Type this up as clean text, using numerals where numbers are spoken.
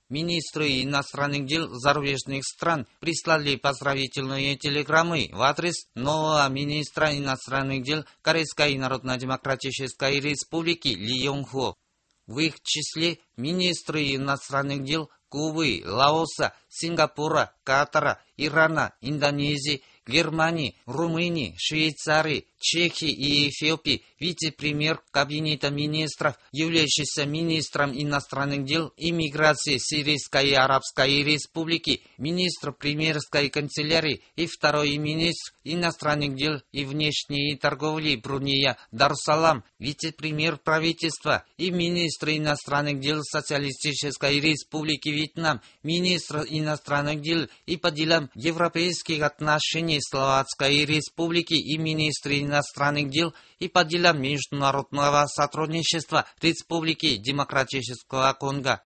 министры иностранных дел зарубежных стран прислали поздравительные телеграммы в адрес нового министра иностранных дел Корейской Народно-Демократической Республики Ли Йонг-хо. В их числе министры иностранных дел Кубы, Лаоса, Сингапура, Катара, Ирана, Индонезии, Германии, Румынии, Швейцарии, Чехии и Эфиопии, вице-премьер Кабинета министров, являющийся министром иностранных дел и миграции Сирийской Арабской Республики, министр премьерской канцелярии и второй министр иностранных дел и внешней торговли Брунея Дарусалам, вице-премьер правительства и министр иностранных дел Социалистической Республики Вьетнам, министр иностранных дел и по делам европейских отношений Словацкой Республики и министр иностранных дел и по делам международного сотрудничества Республики Демократического Конго.